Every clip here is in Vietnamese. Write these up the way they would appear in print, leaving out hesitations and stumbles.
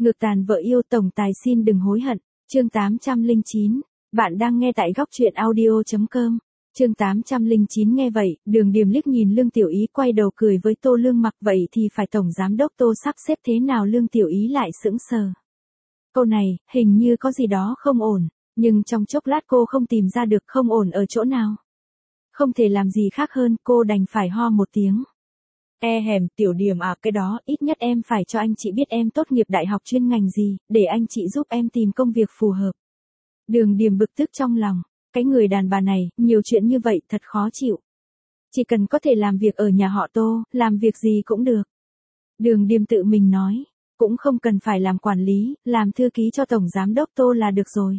Ngược tàn vợ yêu tổng tài xin đừng hối hận. Chương 809. Bạn đang nghe tại góc truyện audio.com. Chương 809 nghe vậy, Đường Điềm liếc nhìn Lương Tiểu Ý quay đầu cười với Tô Lương Mặc, vậy thì phải tổng giám đốc Tô sắp xếp thế nào? Lương Tiểu Ý lại sững sờ. Câu này, hình như có gì đó không ổn, nhưng trong chốc lát cô không tìm ra được không ổn ở chỗ nào. Không thể làm gì khác hơn, cô đành phải ho một tiếng. Tiểu Điềm à, cái đó, ít nhất em phải cho anh chị biết em tốt nghiệp đại học chuyên ngành gì, để anh chị giúp em tìm công việc phù hợp. Đường Điềm bực tức trong lòng, cái người đàn bà này, nhiều chuyện như vậy thật khó chịu. Chỉ cần có thể làm việc ở nhà họ Tô, làm việc gì cũng được. Đường Điềm tự mình nói, cũng không cần phải làm quản lý, làm thư ký cho tổng giám đốc Tô là được rồi.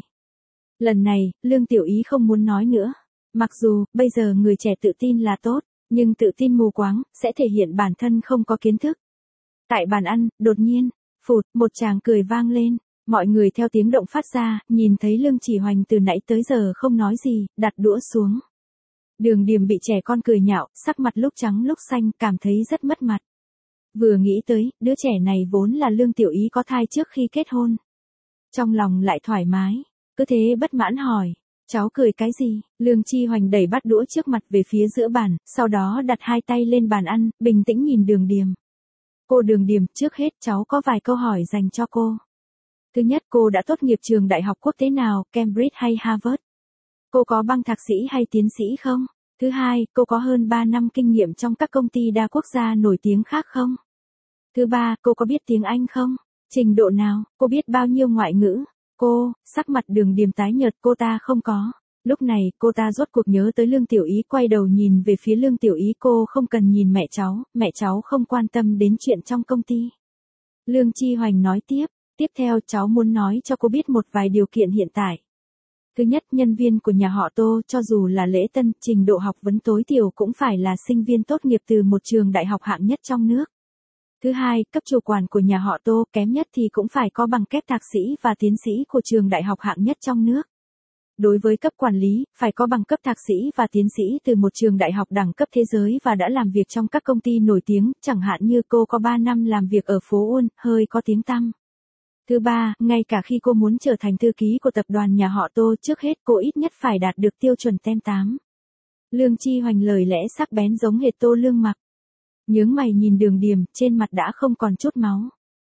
Lần này, Lương Tiểu Ý không muốn nói nữa. Mặc dù, bây giờ người trẻ tự tin là tốt, nhưng tự tin mù quáng, sẽ thể hiện bản thân không có kiến thức. Tại bàn ăn, đột nhiên, phụt, một tràng cười vang lên. Mọi người theo tiếng động phát ra, nhìn thấy Lương Chỉ Hoành từ nãy tới giờ không nói gì, đặt đũa xuống. Đường Điềm bị trẻ con cười nhạo, sắc mặt lúc trắng lúc xanh, cảm thấy rất mất mặt. Vừa nghĩ tới, đứa trẻ này vốn là Lương Tiểu Ý có thai trước khi kết hôn. Trong lòng lại thoải mái, cứ thế bất mãn hỏi, cháu cười cái gì? Lương Chi Hoành đẩy bát đũa trước mặt về phía giữa bàn, sau đó đặt hai tay lên bàn ăn, bình tĩnh nhìn Đường Điềm. Cô Đường Điềm, trước hết cháu có vài câu hỏi dành cho cô. Thứ nhất, cô đã tốt nghiệp trường đại học quốc tế nào, Cambridge hay Harvard? Cô có bằng thạc sĩ hay tiến sĩ không? Thứ hai, cô có hơn 3 năm kinh nghiệm trong các công ty đa quốc gia nổi tiếng khác không? Thứ ba, cô có biết tiếng Anh không? Trình độ nào? Cô biết bao nhiêu ngoại ngữ? Sắc mặt Đường Điềm tái nhợt, cô ta không có. Lúc này, cô ta rốt cuộc nhớ tới Lương Tiểu Ý, quay đầu nhìn về phía Lương Tiểu Ý, cô không cần nhìn mẹ cháu không quan tâm đến chuyện trong công ty. Lương Chi Hoành nói tiếp theo cháu muốn nói cho cô biết một vài điều kiện hiện tại. Thứ nhất, nhân viên của nhà họ Tô, cho dù là lễ tân, trình độ học vấn tối thiểu cũng phải là sinh viên tốt nghiệp từ một trường đại học hạng nhất trong nước. Thứ hai, cấp chủ quản của nhà họ Tô, kém nhất thì cũng phải có bằng kép thạc sĩ và tiến sĩ của trường đại học hạng nhất trong nước. Đối với cấp quản lý, phải có bằng cấp thạc sĩ và tiến sĩ từ một trường đại học đẳng cấp thế giới và đã làm việc trong các công ty nổi tiếng, chẳng hạn như cô có 3 năm làm việc ở phố Uôn, hơi có tiếng tăm. Thứ ba, ngay cả khi cô muốn trở thành thư ký của tập đoàn nhà họ Tô, trước hết cô ít nhất phải đạt được tiêu chuẩn TEM 8. Lương Chi Hoành lời lẽ sắc bén giống hệt Tô Lương Mặc. Nhướng mày nhìn Đường Điềm, trên mặt đã không còn chút máu.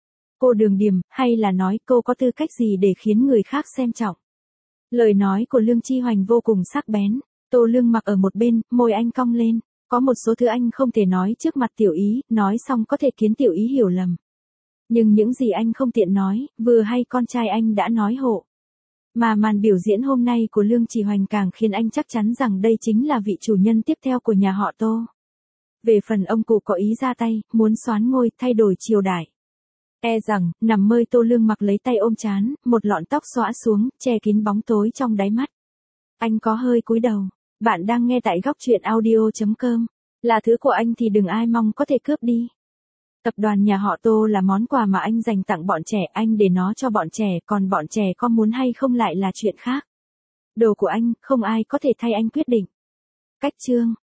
Cô Đường Điềm, hay là nói cô có tư cách gì để khiến người khác xem trọng? Lời nói của Lương Chi Hoành vô cùng sắc bén. Tô Lương Mặc ở một bên, môi anh cong lên. Có một số thứ anh không thể nói trước mặt Tiểu Ý, nói xong có thể khiến Tiểu Ý hiểu lầm. Nhưng những gì anh không tiện nói, vừa hay con trai anh đã nói hộ. Mà màn biểu diễn hôm nay của Lương Chỉ Hoành càng khiến anh chắc chắn rằng đây chính là vị chủ nhân tiếp theo của nhà họ Tô. Về phần ông cụ có ý ra tay, muốn soán ngôi, thay đổi triều đại. Rằng, nằm mơ Tô Lương Mặc lấy tay ôm trán, một lọn tóc xõa xuống, che kín bóng tối trong đáy mắt. Anh có hơi cúi đầu. Bạn đang nghe tại góc truyện audio.com. Là thứ của anh thì đừng ai mong có thể cướp đi. Tập đoàn nhà họ Tô là món quà mà anh dành tặng bọn trẻ, anh để nó cho bọn trẻ, còn bọn trẻ có muốn hay không lại là chuyện khác. Đồ của anh, không ai có thể thay anh quyết định. Cách chương.